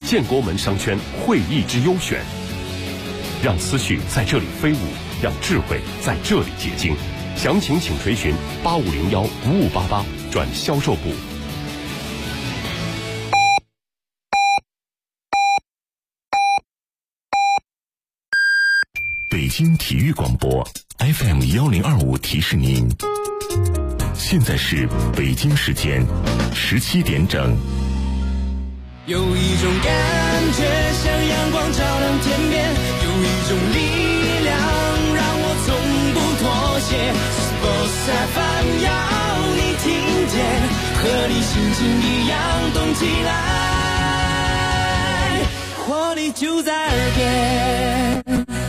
建国门商圈会议之优选，让思绪在这里飞舞，让智慧在这里结晶。详情请垂询8501-5588转销售部。北京体育广播 FM1025提示您，现在是北京时间17点整。 有一种感觉像阳光照亮天边，有一种力量让我从不妥协。Sports FM 要你听见，和你心情一样动起来，活力就在耳边。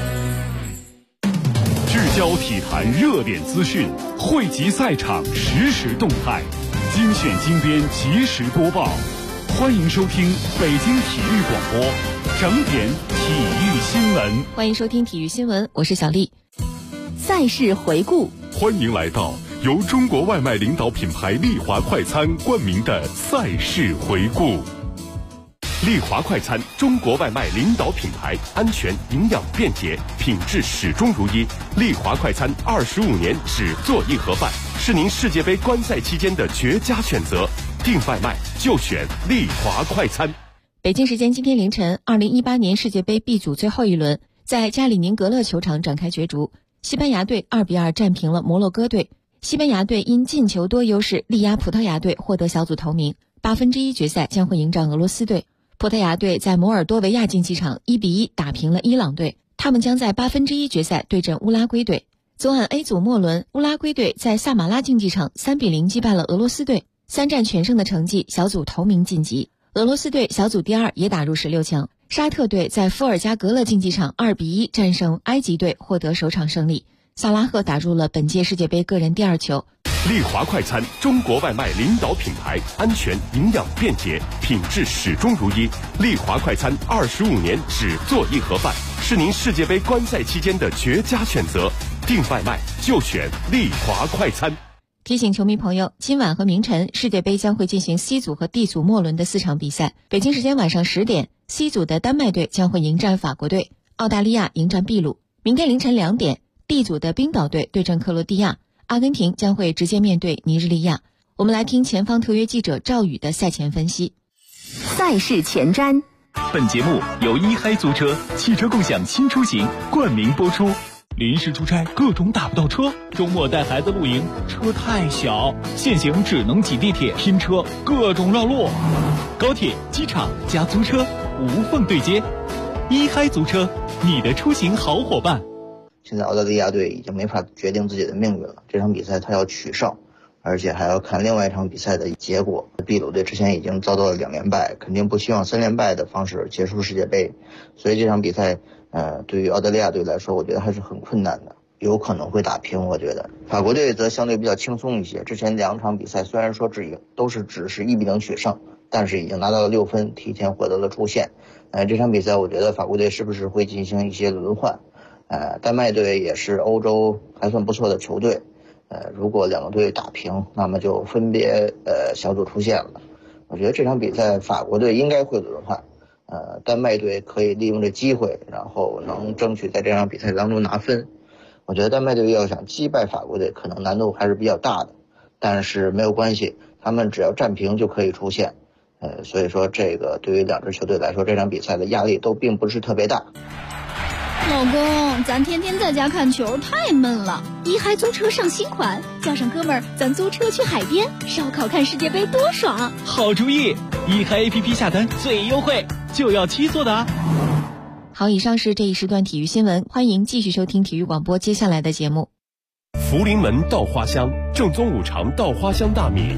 聚焦体坛热点资讯，汇集赛场实时动态，精选精编及时播报。欢迎收听北京体育广播整点体育新闻。 欢迎收听体育新闻，我是小丽。赛事回顾， 欢迎来到由中国外卖领导品牌丽华快餐冠名的赛事回顾。丽华快餐，中国外卖领导品牌，安全、营养、便捷，品质始终如一。丽华快餐25年只做一盒饭，是您世界杯观赛期间的绝佳选择。订外卖就选丽华快餐。 北京时间今天凌晨，2018年世界杯 B 组最后一轮在加里宁格勒球场展开角逐，西班牙队2-2战平了摩洛哥队。西班牙队因进球多优势力压葡萄牙队，获得小组头名。1/8决赛将会迎战俄罗斯队。葡萄牙队在摩尔多维亚竞技场1-1打平了伊朗队，他们将在1/8决赛对阵乌拉圭队。昨晚 A 组末轮，乌拉圭队在萨马拉竞技场3-0击败了俄罗斯队，3战全胜的成绩，小组头名晋级。俄罗斯队小组第2也打入16强。沙特队在伏尔加格勒竞技场2-1战胜埃及队，获得首场胜利。萨拉赫打入了本届世界杯个人第2球。 丽华快餐，中国外卖领导品牌，安全、营养、便捷，品质始终如一。丽华快餐25年只做一盒饭，是您世界杯观赛期间的绝佳选择。订外卖就选丽华快餐。 提醒球迷朋友，今晚和明晨世界杯将会进行 C 组和 D 组末轮的4场比赛。北京时间晚上10点 ，C 组的丹麦队将会迎战法国队，澳大利亚迎战秘鲁。明天凌晨2点 ，D 组的冰岛队对阵克罗地亚，阿根廷将会直接面对尼日利亚。我们来听前方特约记者赵宇的赛前分析。 赛事前瞻。 本节目由一嗨租车汽车共享新出行冠名播出。临时出差各种打不到车，周末带孩子露营车太小，现行只能挤地铁拼车，各种绕路。高铁、机场加租车无缝对接，一嗨租车，你的出行好伙伴。 现在澳大利亚队已经没法决定自己的命运了，这场比赛他要取胜，而且还要看另外一场比赛的结果。秘鲁队之前已经遭到了2连败，肯定不希望3连败的方式结束世界杯，所以这场比赛对于澳大利亚队来说，我觉得还是很困难的，有可能会打平。我觉得法国队则相对比较轻松一些，之前2场比赛虽然说只是1-0取胜，但是已经拿到了6分，提前获得了出线。这场比赛我觉得法国队是不是会进行一些轮换？丹麦队也是欧洲还算不错的球队，如果2个队打平，那么就分别小组出线了。我觉得这场比赛法国队应该会轮换。丹麦队可以利用这机会，然后能争取在这场比赛当中拿分。我觉得丹麦队要想击败法国队，可能难度还是比较大的，但是没有关系，他们只要战平就可以出线。所以说这个对于2支球队来说，这场比赛的压力都并不是特别大。 老公，咱天天在家看球太闷了，一嗨租车上新款，叫上哥们儿，咱租车去海边烧烤看世界杯多爽！ 好主意，一嗨 APP 下单最优惠，就要7座的啊！ 好，以上是这一时段体育新闻，欢迎继续收听体育广播接下来的节目。 福临门稻花香，正宗五常稻花香大米。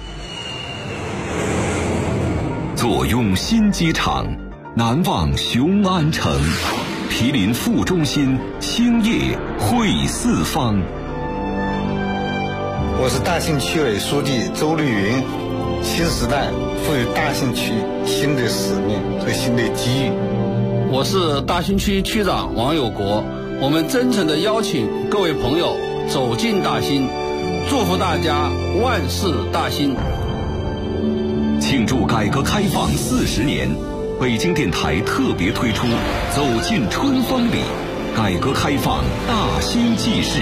坐拥新机场，南望雄安城，毗邻副中心，兴业汇四方。 我是大兴区委书记周绿云。新时代赋予大兴区新的使命和新的机遇。 我是大兴区区长王有国，我们真诚地邀请各位朋友走进大兴，祝福大家万事大兴。 庆祝改革开放40年， 北京电台特别推出《走进春风里》，改革开放大兴纪事。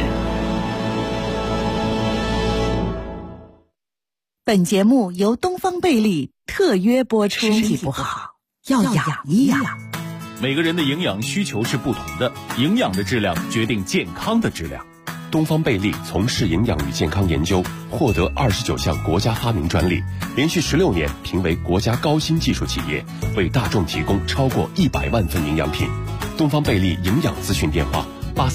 本节目由东方贝利特约播出。身体不好要养一养。 每个人的营养需求是不同的，营养的质量决定健康的质量。 东方贝利从事营养与健康研究，获得29项国家发明专利，连续16年评为国家高新技术企业，为大众提供超过100万份营养品。东方贝利营养咨询电话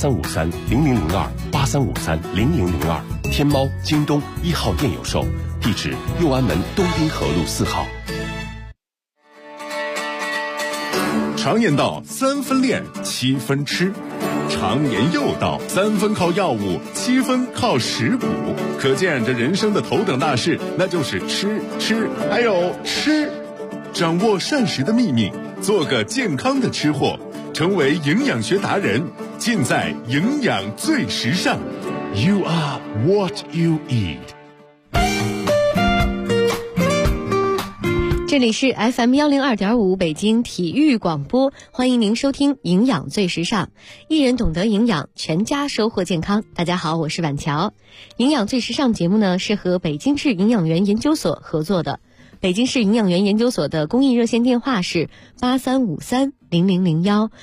8353-0002，8353-0002，天猫、京东1号店有售，地址右安门东滨河路4号。 常言道3分练7分吃，常言又道3分靠药物7分靠食补，可见这人生的头等大事那就是吃还有吃。掌握膳食的秘密，做个健康的吃货，成为营养学达人，尽在营养最时尚。 You are what you eat。 这里是 FM102.5 北京体育广播，欢迎您收听营养最时尚，一人懂得营养，全家收获健康。大家好，我是婉乔。营养最时尚节目呢是和北京市营养员研究所合作的，北京市营养员研究所的公益热线电话是8353-0001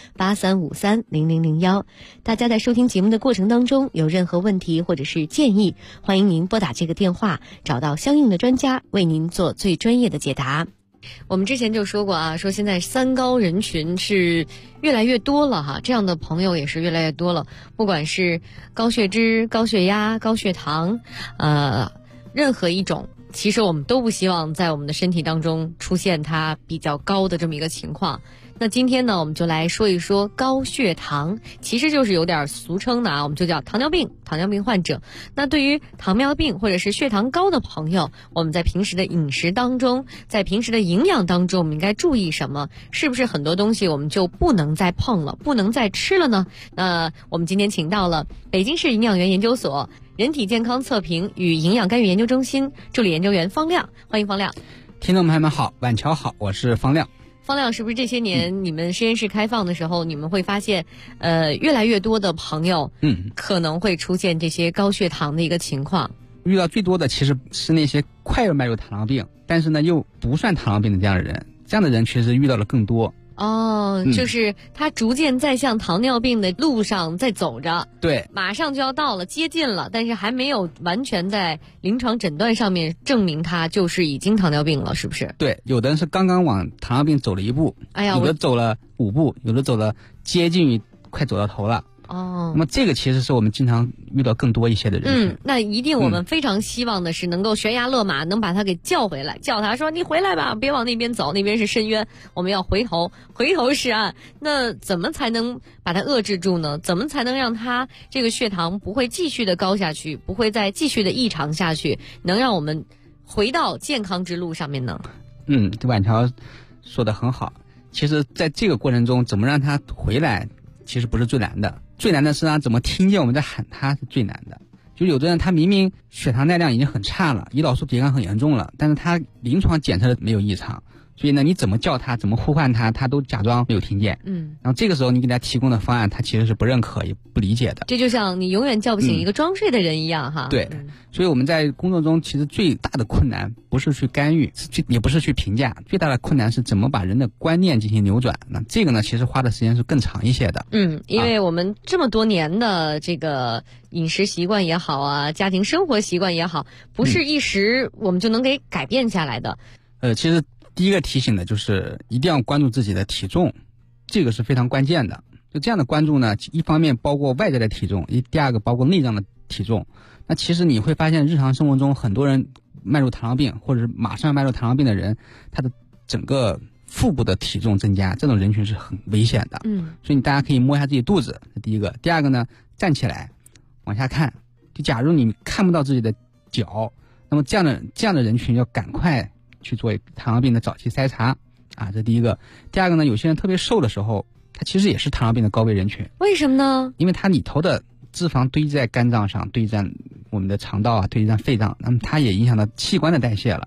8353-0001。大家在收听节目的过程当中有任何问题或者是建议，欢迎您拨打这个电话，找到相应的专家为您做最专业的解答。我们之前就说过啊，说现在3高人群是越来越多了哈，这样的朋友也是越来越多了，不管是高血脂、高血压、高血糖，任何一种，其实我们都不希望在我们的身体当中出现它比较高的这么一个情况。那今天呢，我们就来说一说高血糖，其实就是有点俗称的啊，我们就叫糖尿病患者。那对于糖尿病或者是血糖高的朋友，我们在平时的饮食当中，在平时的营养当中，我们应该注意什么？是不是很多东西我们就不能再碰了，不能再吃了呢？那我们今天请到了北京市营养员研究所人体健康测评与营养干预研究中心助理研究员方亮，欢迎方亮。 听众朋友们好，晚乔好，我是方亮。 方亮，是不是这些年你们实验室开放的时候，你们会发现越来越多的朋友可能会出现这些高血糖的一个情况？ 遇到最多的其实是那些快要迈入糖尿病，但是呢又不算糖尿病的这样的人，这样的人确实遇到了更多。 就是他逐渐在向糖尿病的路上在走着， 对， 马上就要到了，接近了，但是还没有完全在临床诊断上面证明他就是已经糖尿病了，是不是？ 对，有的人是刚刚往糖尿病走了1步，有的走了5步，有的走了接近于快走到头了。那么这个其实是我们经常遇到更多一些的人。 那一定我们非常希望的是能够悬崖勒马，能把他给叫回来，叫他说你回来吧，别往那边走，那边是深渊，我们要回头是岸。那怎么才能把它遏制住呢？怎么才能让他这个血糖不会继续的高下去，不会再继续的异常下去，能让我们回到健康之路上面呢？ 这晚乔说的很好。其实在这个过程中，怎么让他回来其实不是最难的，最难的是他怎么听见我们在喊他是最难的。就有的人他明明血糖耐量已经很差了，胰岛素抵抗很严重了，但是他临床检测没有异常，所以呢你怎么叫他，怎么呼唤他，他都假装没有听见。然后这个时候你给他提供的方案，他其实是不认可也不理解的。 这就像你永远叫不醒一个装睡的人一样哈。 对，所以我们在工作中其实最大的困难不是去干预，也不是去评价，最大的困难是怎么把人的观念进行扭转。那这个呢其实花的时间是更长一些的。 因为我们这么多年的这个饮食习惯也好啊，家庭生活习惯也好，不是一时我们就能给改变下来的。 其实第一个提醒的就是一定要关注自己的体重，这个是非常关键的。就这样的关注呢，一方面包括外在的体重，第二个包括内脏的体重。那其实你会发现日常生活中很多人迈入糖尿病或者是马上迈入糖尿病的人，他的整个腹部的体重增加，这种人群是很危险的。所以你大家可以摸一下自己肚子，这第一个。第二个呢，站起来往下看，就假如你看不到自己的脚，那么这样的人群要赶快去做糖尿病的早期筛查啊，这第一个。第二个呢，有些人特别瘦的时候，他其实也是糖尿病的高危人群。 为什么呢？ 因为它里头的脂肪堆积在肝脏上，堆积在我们的肠道啊，堆积在肺脏，那么它也影响到器官的代谢了。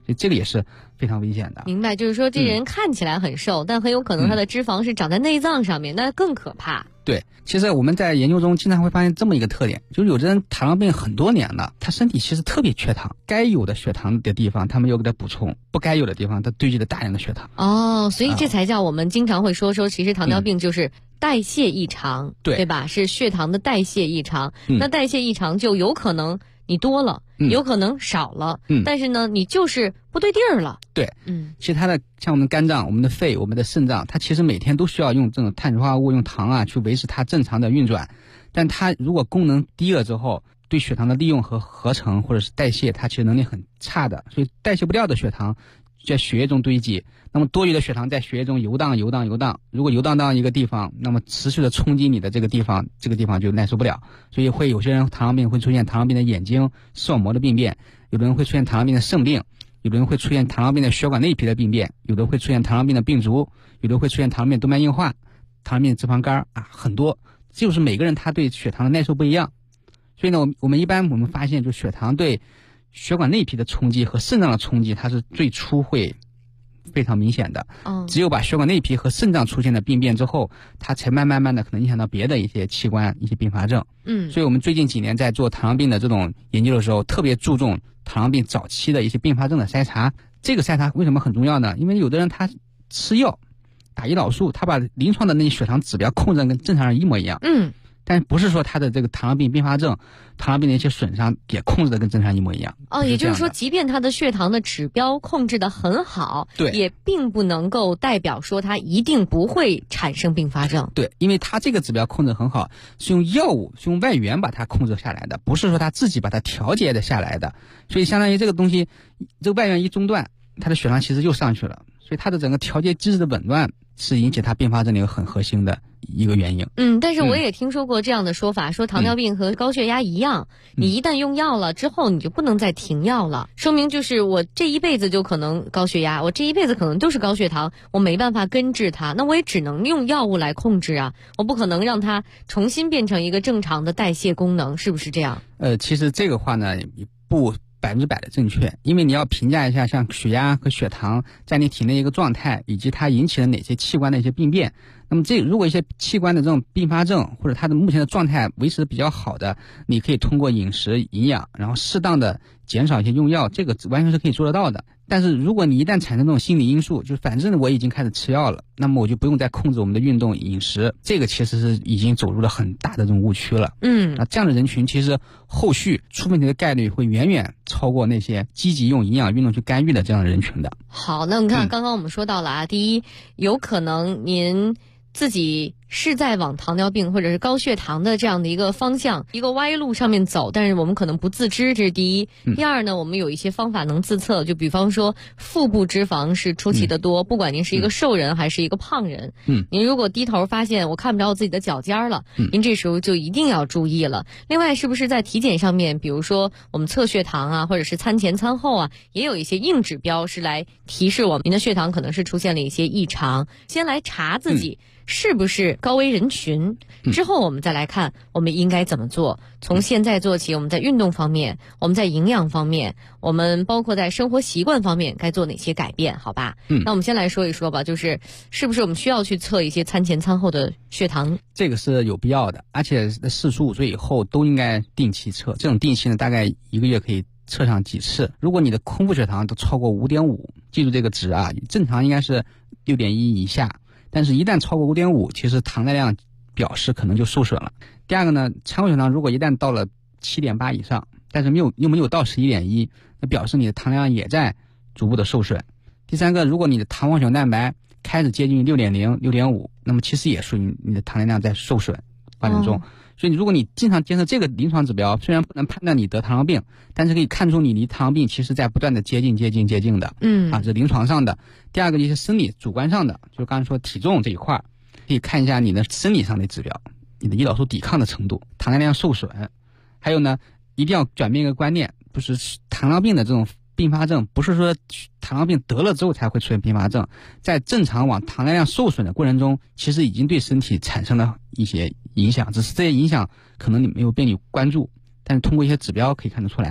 所以这个也是非常危险的。 明白，就是说这人看起来很瘦，但很有可能他的脂肪是长在内脏上面，那更可怕。 对，其实我们在研究中经常会发现这么一个特点，就是有的人糖尿病很多年了，他身体其实特别缺糖，该有的血糖的地方他们又给他补充，不该有的地方他堆积了大量的血糖。 所以这才叫我们经常会说其实糖尿病就是代谢异常，对吧？是血糖的代谢异常。那代谢异常就有可能你多了，有可能少了，但是呢，你就是不对地儿了。 对，其他的像我们肝脏、我们的肺、我们的肾脏，它其实每天都需要用这种碳水化合物、用糖啊去维持它正常的运转。但它如果功能低了之后，对血糖的利用和合成或者是代谢，它其实能力很差的，所以代谢不掉的血糖在血液中堆积，那么多余的血糖在血液中游荡，如果游荡到一个地方，那么持续的冲击你的这个地方就耐受不了，所以会有些人糖尿病会出现糖尿病的眼睛、视网膜的病变，有的人会出现糖尿病的肾病，有的人会出现糖尿病的血管内皮的病变，有的会出现糖尿病的病足，有的会出现糖尿病动脉硬化、糖尿病的脂肪肝啊，很多，就是每个人他对血糖的耐受不一样。所以呢，我们发现，就血糖对血管内皮的冲击和肾脏的冲击，它是最初会非常明显的。只有把血管内皮和肾脏出现了病变之后，它才慢慢的可能影响到别的一些器官、一些并发症。所以我们最近几年在做糖尿病的这种研究的时候，特别注重糖尿病早期的一些并发症的筛查。这个筛查为什么很重要呢？因为有的人他吃药、打胰岛素，他把临床的那些血糖指标控制跟正常人一模一样。但不是说他的这个糖尿病并发症、糖尿病的一些损伤也控制的跟正常一模一样。 也就是说，即便他的血糖的指标控制的很好，对，也并不能够代表说他一定不会产生并发症。 对，因为他这个指标控制很好，是用药物、是用外源把它控制下来的，不是说他自己把它调节的下来的。所以相当于这个东西，这个外源一中断，他的血糖其实又上去了。所以它的整个调节机制的紊乱是引起它并发症的一个很核心的一个原因。 但是我也听说过这样的说法，说糖尿病和高血压一样，你一旦用药了之后，你就不能再停药了，说明就是我这一辈子就可能高血压，我这一辈子可能都是高血糖，我没办法根治它，那我也只能用药物来控制啊，我不可能让它重新变成一个正常的代谢功能，是不是这样？ 其实这个话呢，也不100%的正确，因为你要评价一下像血压和血糖在你体内一个状态，以及它引起了哪些器官的一些病变。那么如果一些器官的这种并发症或者它的目前的状态维持的比较好的，你可以通过饮食营养，然后适当的减少一些用药，这个完全是可以做得到的。但是如果你一旦产生这种心理因素，就反正我已经开始吃药了，那么我就不用再控制我们的运动饮食，这个其实是已经走入了很大的这种误区了。这样的人群其实后续出问题的概率会远远超过那些积极用营养运动去干预的这样的人群的。 好，那你看刚刚我们说到了第一，有可能您自己是在往糖尿病或者是高血糖的这样的一个方向、一个歪路上面走，但是我们可能不自知，这是第一。第二呢，我们有一些方法能自测，就比方说腹部脂肪是出奇的多，不管您是一个瘦人还是一个胖人，您如果低头发现我看不着自己的脚尖了，您这时候就一定要注意了。另外，是不是在体检上面，比如说我们测血糖啊，或者是餐前餐后啊，也有一些硬指标是来提示我们您的血糖可能是出现了一些异常，先来查自己是不是高危人群，之后我们再来看我们应该怎么做。从现在做起，我们在运动方面，我们在营养方面，我们包括在生活习惯方面该做哪些改变，好吧？那我们先来说一说吧，就是是不是我们需要去测一些餐前餐后的血糖？ 这个是有必要的，而且45岁以后都应该定期测，这种定期呢大概1个月可以测上几次。如果你的空腹血糖都超过 5.5， 记住这个值啊，正常应该是 6.1 以下，但是一旦超过 5.5， 其实糖耐量表示可能就受损了。第二个呢，餐后血糖如果一旦到了 7.8 以上，但是又没有到 11.1， 那表示你的糖量也在逐步的受损。第三个，如果你的糖黄血蛋白开始接近于 6.0、6.5， 那么其实也属于你的糖耐量在受损发展中。所以如果你经常监测这个临床指标，虽然不能判断你得糖尿病，但是可以看出你离糖尿病其实在不断的接近的。这是临床上的。第二个就是生理主观上的，就是刚才说体重这一块，可以看一下你的生理上的指标，你的胰岛素抵抗的程度，糖耐量受损。还有呢，一定要转变一个观念，不是糖尿病的这种并发症，不是说糖尿病得了之后才会出现并发症，在正常往糖耐量受损的过程中，其实已经对身体产生了一些影响，只是这些影响可能你没有被你关注，但是通过一些指标可以看得出来。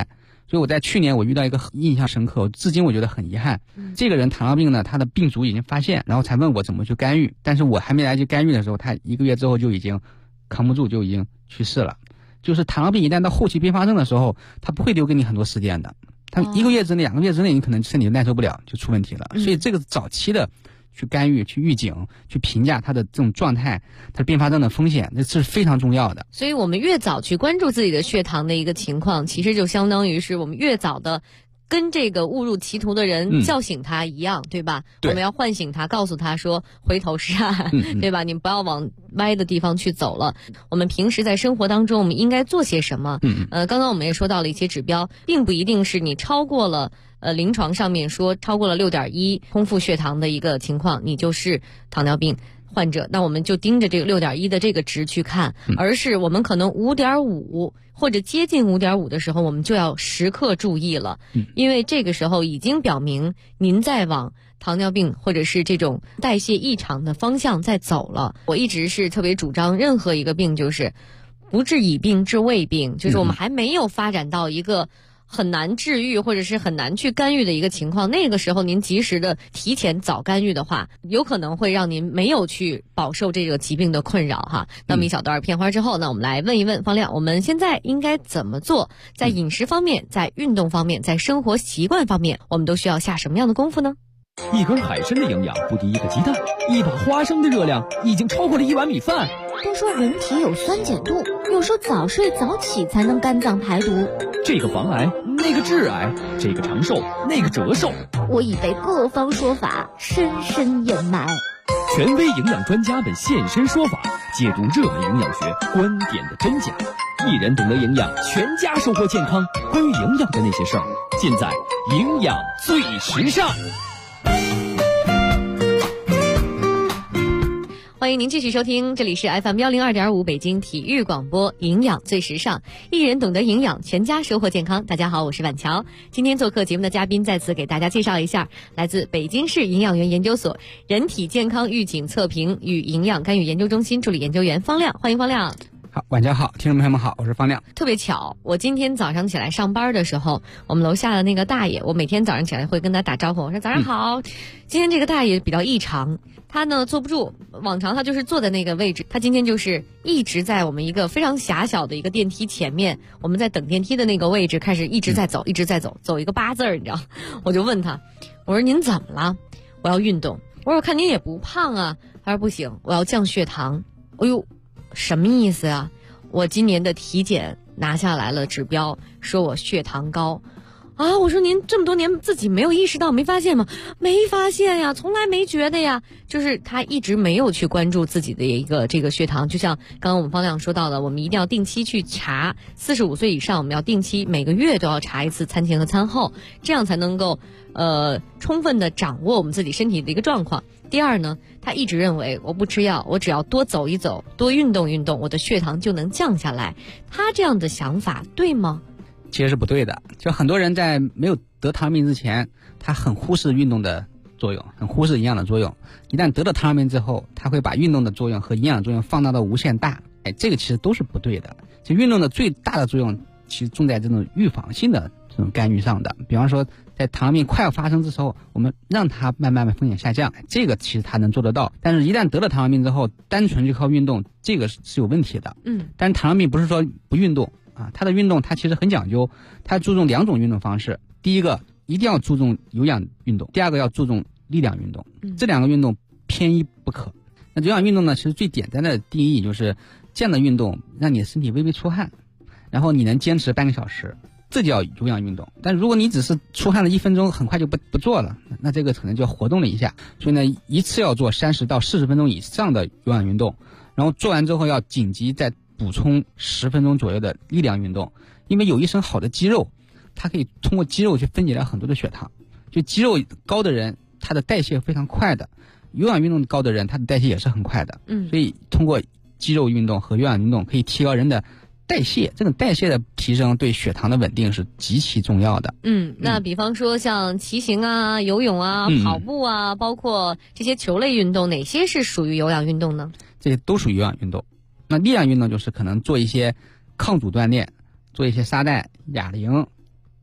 所以我在去年我遇到一个印象深刻，至今我觉得很遗憾。这个人糖尿病呢，他的病足已经发现，然后才问我怎么去干预，但是我还没来及干预的时候，他1个月之后就已经扛不住，就已经去世了。就是糖尿病一旦到后期并发症的时候，他不会留给你很多时间的，他1个月之内、2个月之内，你可能身体就耐受不了，就出问题了。所以这个早期的去干预、去预警、去评价他的这种状态、他的并发症的风险，这是非常重要的。 所以我们越早去关注自己的血糖的一个情况，其实就相当于是我们越早的跟这个误入歧途的人叫醒他一样，对吧？对，我们要唤醒他，告诉他说回头是岸，对吧？你不要往歪的地方去走了。我们平时在生活当中，我们应该做些什么？刚刚我们也说到了一些指标，并不一定是你超过了临床上面说超过了6.1空腹血糖的一个情况，你就是糖尿病患者，那我们就盯着这个6.1的这个值去看，而是我们可能5.5或者接近5.5的时候，我们就要时刻注意了，因为这个时候已经表明您在往糖尿病或者是这种代谢异常的方向在走了。我一直是特别主张任何一个病就是不治已病治未病，就是我们还没有发展到一个很难治愈或者是很难去干预的一个情况，那个时候您及时的提前早干预的话，有可能会让您没有去饱受这个疾病的困扰哈。那么一小段片花之后呢，我们来问一问方亮，我们现在应该怎么做？在饮食方面，在运动方面，在生活习惯方面，我们都需要下什么样的功夫呢？ 一根海参的营养不敌一个鸡蛋，一把花生的热量已经超过了1碗米饭。 都说人体有酸碱度，有说早睡早起才能肝脏排毒， 这个防癌，那个致癌，这个长寿，那个折寿。 我已被各方说法深深掩埋。 权威营养专家们现身说法，解读热门营养学观点的真假。一人懂得营养，全家收获健康。关于营养的那些事儿，尽在营养最时尚。 欢迎您继续收听，这里是 FM102.5 北京体育广播，营养最时尚，一人懂得营养，全家收获健康。大家好，我是婉乔。今天做客节目的嘉宾再次给大家介绍一下，来自北京市营养员研究所人体健康预警测评与营养干预研究中心助理研究员方亮，欢迎方亮。 好，晚上好，听众朋友们好，我是方亮。 特别巧，我今天早上起来上班的时候，我们楼下的那个大爷，我每天早上起来会跟他打招呼，我说早上好。今天这个大爷比较异常，他呢坐不住，往常他就是坐在那个位置，他今天就是一直在我们一个非常狭小的一个电梯前面，我们在等电梯的那个位置开始一直在走，一直在走，走一个8字儿，你知道？我就问他，我说您怎么了？我要运动。我说我看您也不胖啊。他说不行，我要降血糖。哎呦，什么意思啊？我今年的体检拿下来了指标，说我血糖高。啊，我说您这么多年自己没有意识到，没发现吗？没发现呀，从来没觉得呀。就是他一直没有去关注自己的一个这个血糖，就像刚刚我们方亮说到的，我们一定要定期去查，45岁以上我们要定期每个月都要查一次餐前和餐后，这样才能够充分的掌握我们自己身体的一个状况。第二呢，他一直认为我不吃药，我只要多走一走，多运动运动，我的血糖就能降下来。他这样的想法对吗？ 其实是不对的，就很多人在没有得糖尿病之前，他很忽视运动的作用，很忽视营养的作用。一旦得了糖尿病之后，他会把运动的作用和营养的作用放大到无限大，这个其实都是不对的。其实运动的最大的作用，其实重在这种预防性的这种干预上的。比方说，在糖尿病快要发生之后，我们让它慢慢风险下降，这个其实它能做得到。但是一旦得了糖尿病之后，单纯就靠运动，这个是有问题的。但是糖尿病不是说不运动。它的运动它其实很讲究，它注重2种运动方式。第一个一定要注重有氧运动，第二个要注重力量运动。这2个运动偏一不可。那有氧运动呢，其实最简单的定义就是这样的运动让你的身体微微出汗，然后你能坚持半个小时，这叫有氧运动。但如果你只是出汗了1分钟，很快就不做了，那这个可能就活动了一下。所以呢，一次要做30到40分钟以上的有氧运动，然后做完之后要紧急再补充10分钟左右的力量运动，因为有一身好的肌肉，它可以通过肌肉去分解掉很多的血糖。就肌肉高的人，他的代谢非常快的；有氧运动高的人，他的代谢也是很快的。所以通过肌肉运动和有氧运动可以提高人的代谢，这种代谢的提升对血糖的稳定是极其重要的。 那比方说像骑行啊、游泳啊、跑步啊，包括这些球类运动，哪些是属于有氧运动呢？ 这些都属于有氧运动。那力量运动就是可能做一些抗阻锻炼，做一些沙袋、哑铃、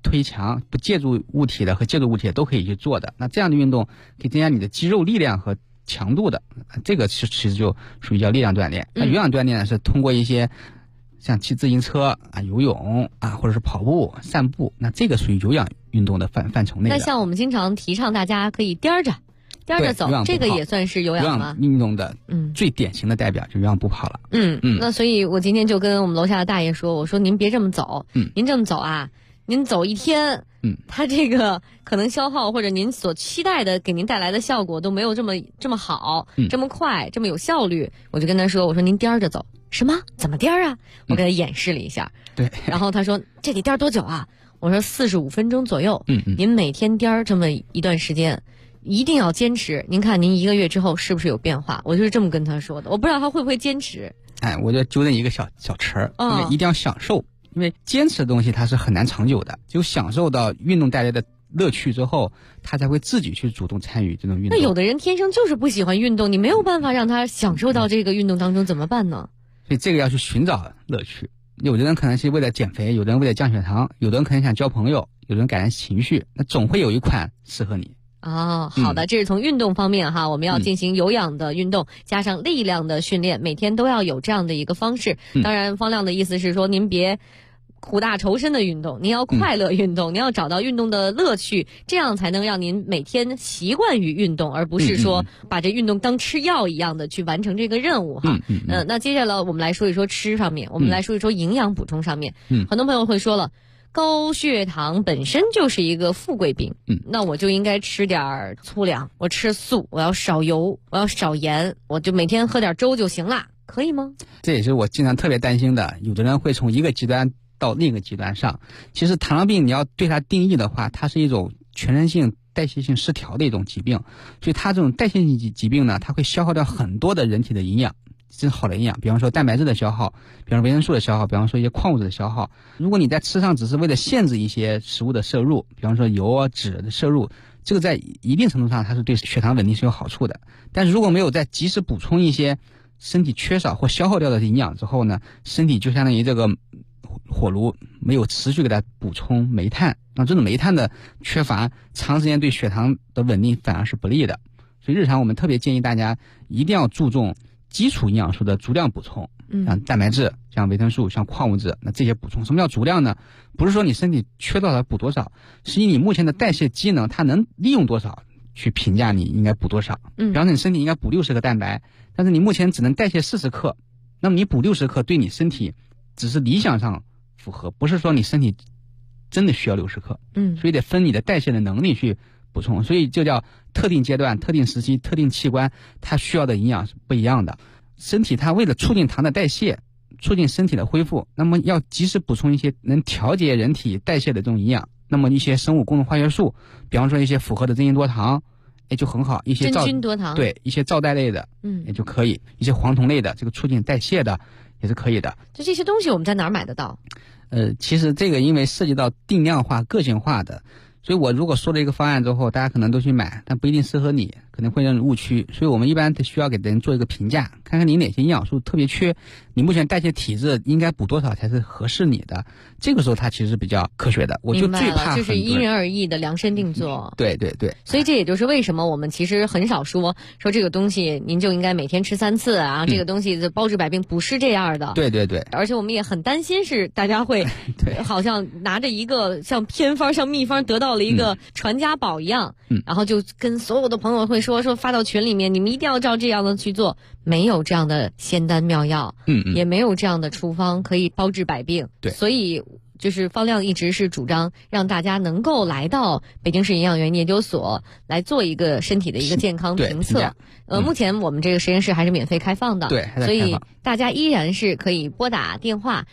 推墙，不借助物体的和借助物体的都可以去做的。那这样的运动可以增加你的肌肉力量和强度的，这个其实就属于叫力量锻炼。那有氧锻炼呢是通过一些像骑自行车啊、游泳啊，或者是跑步、散步，那这个属于有氧运动的范畴内的。 那像我们经常提倡大家可以颠着走，这个也算是有氧吗？ 运动的最典型的代表就有氧步跑了。 那所以我今天就跟我们楼下的大爷说，我说您别这么走，您这么走啊，您走一天，他这个可能消耗或者您所期待的给您带来的效果都没有这么好，这么快，这么有效率。我就跟他说，我说您颠着走。什么？怎么颠啊？我给他演示了一下。 对。 然后他说这得颠多久啊？我说45分钟左右。您每天颠这么一段时间，一定要坚持。您看您1个月之后是不是有变化？我就是这么跟他说的。我不知道他会不会坚持。 我就纠正一个小词儿，因为一定要享受。因为坚持的东西它是很难长久的，只有享受到运动带来的乐趣之后，他才会自己去主动参与这种运动。 那有的人天生就是不喜欢运动，你没有办法让他享受到这个运动当中，怎么办呢？ 所以这个要去寻找乐趣。有的人可能是为了减肥，有的人为了降血糖，有的人可能想交朋友，有的人改善情绪，那总会有一款适合你。 好的，这是从运动方面哈，我们要进行有氧的运动，加上力量的训练，每天都要有这样的一个方式。当然，方亮的意思是说，您别苦大仇深的运动，您要快乐运动，您要找到运动的乐趣，这样才能让您每天习惯于运动，而不是说把这运动当吃药一样的去完成这个任务哈。那接下来我们来说一说吃方面，我们来说一说营养补充上面。很多朋友会说了，高血糖本身就是一个富贵病，那我就应该吃点粗粮，我吃素，我要少油，我要少盐，我就每天喝点粥就行了，可以吗？ 这也是我经常特别担心的，有的人会从一个极端到另一个极端上。其实糖尿病你要对它定义的话，它是一种全身性代谢性失调的一种疾病，所以它这种代谢性疾病呢，它会消耗掉很多的人体的营养，真好的营养，比方说蛋白质的消耗，比方说维生素的消耗，比方说一些矿物质的消耗。如果你在吃上只是为了限制一些食物的摄入，比方说油啊、脂的摄入，这个在一定程度上它是对血糖稳定是有好处的。但是如果没有再及时补充一些身体缺少或消耗掉的营养之后呢，身体就相当于这个火炉没有持续给它补充煤炭，那这种煤炭的缺乏长时间对血糖的稳定反而是不利的。所以日常我们特别建议大家一定要注重基础营养素的足量补充，像蛋白质、像维生素、像矿物质，那这些补充。什么叫足量呢？不是说你身体缺多少补多少，是以你目前的代谢机能它能利用多少去评价你应该补多少。比方说你身体应该补60克蛋白，但是你目前只能代谢40克，那么你补60克对你身体只是理想上符合，不是说你身体真的需要60克。所以得分你的代谢的能力去补充，所以就叫特定阶段、特定时期、特定器官它需要的营养是不一样的。身体它为了促进糖的代谢，促进身体的恢复，那么要及时补充一些能调节人体代谢的这种营养。那么一些生物功能化学素，比方说一些复合的真菌多糖，就很好。一些真菌多糖， 对，一些皂带类的，也就可以。一些黄酮类的，这个促进代谢的也是可以的。 就这些东西我们在哪儿买得到？ 其实这个因为涉及到定量化、个性化的，所以我如果说了一个方案之后，大家可能都去买，但不一定适合你，可能会让你误区。所以我们一般需要给人做一个评价，看看你哪些营养素特别缺，你目前代谢体质应该补多少才是合适你的。这个时候它其实是比较科学的。我就最怕就是因人而异的量身定做。 对对对。 所以这也就是为什么我们其实很少说这个东西您就应该每天吃3次啊，这个东西的包治百病，不是这样的。 对对对。 而且我们也很担心是大家会好像拿着一个像偏方、像秘方得到了一个传家宝一样，然后就跟所有的朋友会说发到群里面，你们一定要照这样的去做。没有这样的仙丹妙药，也没有这样的处方可以包治百病。 对， 所以就是方亮一直是主张让大家能够来到北京市营养元研究所来做一个身体的一个健康评测。目前我们这个实验室还是免费开放的， 对， 所以大家依然是可以拨打电话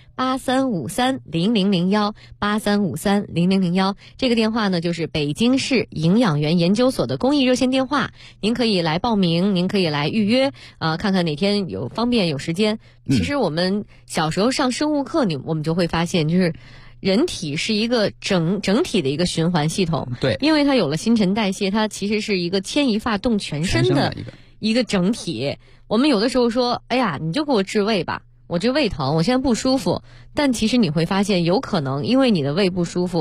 83530001 83530001，这个电话呢就是北京市营养元研究所的公益热线电话，您可以来报名，您可以来预约，看看哪天有方便有时间。其实我们小时候上生物课，我们就会发现，就是人体是一个整体的一个循环系统。 对， 因为它有了新陈代谢，它其实是一个牵一发动全身的一个整体。我们有的时候说，哎呀，你就给我治胃吧，我这胃疼，我现在不舒服。但其实你会发现，有可能因为你的胃不舒服，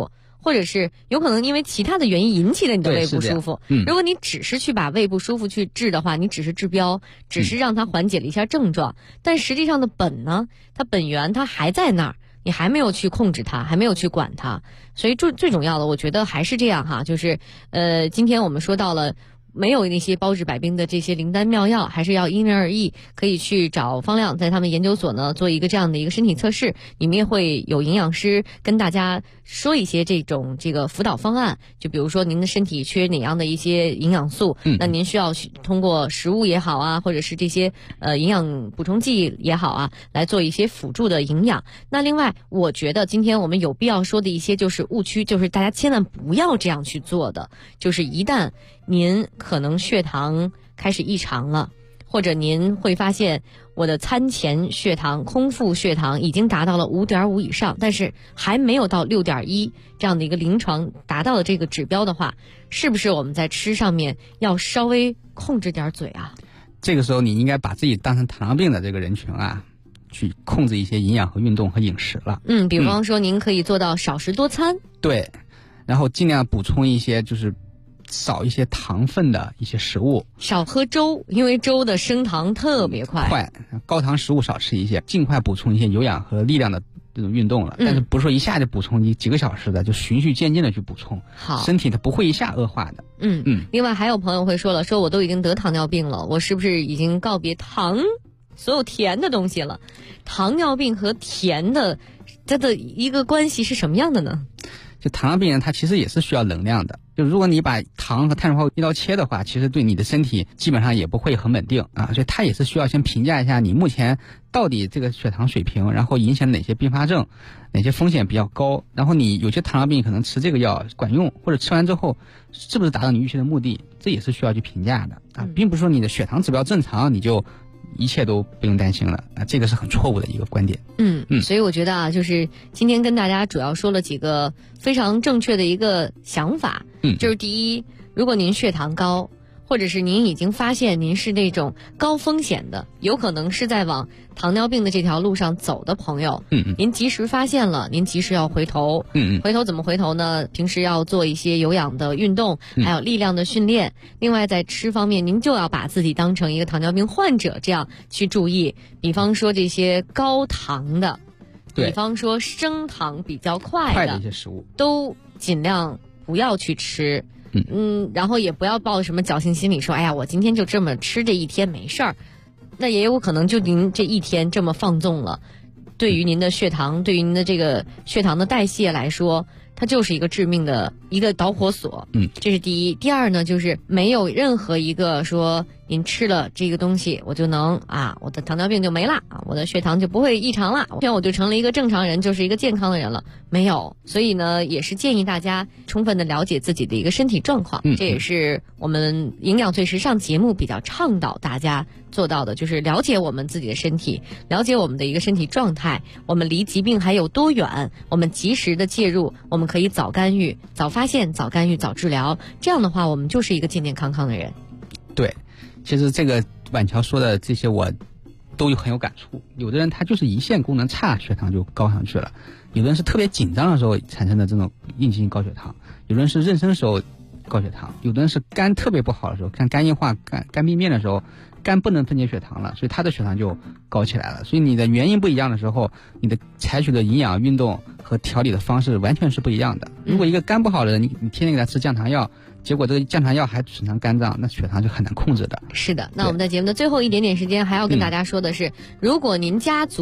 或者是有可能因为其他的原因引起了你的胃不舒服。如果你只是去把胃不舒服去治的话，你只是治标，只是让它缓解了一下症状，但实际上的本呢，它本源它还在那儿，你还没有去控制它，还没有去管它。所以最重要的，我觉得还是这样哈，就是今天我们说到了。没有那些包治百病的这些灵丹妙药，还是要因人而异，可以去找方亮在他们研究所呢做一个这样的一个身体测试，里面会有营养师跟大家说一些这个辅导方案，就比如说您的身体缺哪样的一些营养素，那您需要通过食物也好啊，或者是这些营养补充剂也好啊，来做一些辅助的营养。那另外我觉得今天我们有必要说的一些就是误区，就是大家千万不要这样去做的，就是一旦您可能血糖开始异常了，或者您会发现我的餐前血糖、空腹血糖已经达到了 5.5 以上，但是还没有到 6.1 这样的一个临床达到的这个指标的话，是不是我们在吃上面要稍微控制点嘴啊？ 这个时候你应该把自己当成糖尿病的这个人群啊，去控制一些营养和运动和饮食了。 比方说您可以做到少食多餐。 对，然后尽量补充一些就是少一些糖分的一些食物， 少喝粥，因为粥的升糖特别快， 高糖食物少吃一些，尽快补充一些有氧和力量的这种运动了。但是不是说一下就补充几个小时的，就循序渐进的去补充， 好， 身体它不会一下恶化的。 另外还有朋友会说了，说我都已经得糖尿病了，我是不是已经告别糖所有甜的东西了？糖尿病和甜的它的一个关系是什么样的呢？ 就糖尿病人他其实也是需要能量的，就如果你把糖和碳水化合物一刀切的话，其实对你的身体基本上也不会很稳定啊，所以他也是需要先评价一下你目前到底这个血糖水平，然后影响哪些并发症，哪些风险比较高，然后你有些糖尿病可能吃这个药管用，或者吃完之后是不是达到你预期的目的，这也是需要去评价的啊，并不是说你的血糖指标正常你就一切都不用担心了啊，这个是很错误的一个观点。 所以我觉得啊，就是今天跟大家主要说了几个非常正确的一个想法。就是第一，如果您血糖高，或者是您已经发现您是那种高风险的，有可能是在往糖尿病的这条路上走的朋友，您及时发现了，您及时要回头。回头怎么回头呢？平时要做一些有氧的运动，还有力量的训练。另外在吃方面，您就要把自己当成一个糖尿病患者这样去注意，比方说这些高糖的，比方说升糖比较快的一些食物， 都尽量不要去吃。然后也不要抱什么侥幸心理，说哎呀我今天就这么吃这一天没事儿，那也有可能就您这一天这么放纵了，对于您的血糖，对于您的这个血糖的代谢来说，它就是一个致命的一个导火索。这是第一。第二呢，就是没有任何一个说您吃了这个东西我就能我的糖尿病就没了我的血糖就不会异常了，我就成了一个正常人，就是一个健康的人了，没有。所以呢，也是建议大家充分的了解自己的一个身体状况。这也是我们营养最时尚节目比较倡导大家做到的，就是了解我们自己的身体，了解我们的一个身体状态，我们离疾病还有多远，我们及时的介入，我们可以早干预、早发现、早干预、早治疗，这样的话我们就是一个健健康康的人。 对，其实这个婉乔说的这些我都很有感触。有的人他就是胰腺功能差，血糖就高上去了；有的人是特别紧张的时候产生的这种应激性高血糖；有的人是妊娠时候高血糖；有的人是肝特别不好的时候，像肝硬化、肝病变的时候，肝不能分解血糖了，所以他的血糖就高起来了。所以你的原因不一样的时候，你的采取的营养、运动和调理的方式完全是不一样的。如果一个肝不好的人，你天天给他吃降糖药，结果这个降糖药还损伤肝脏，那血糖就很难控制的。 是的，那我们在节目的最后一点点时间还要跟大家说的是，如果您家族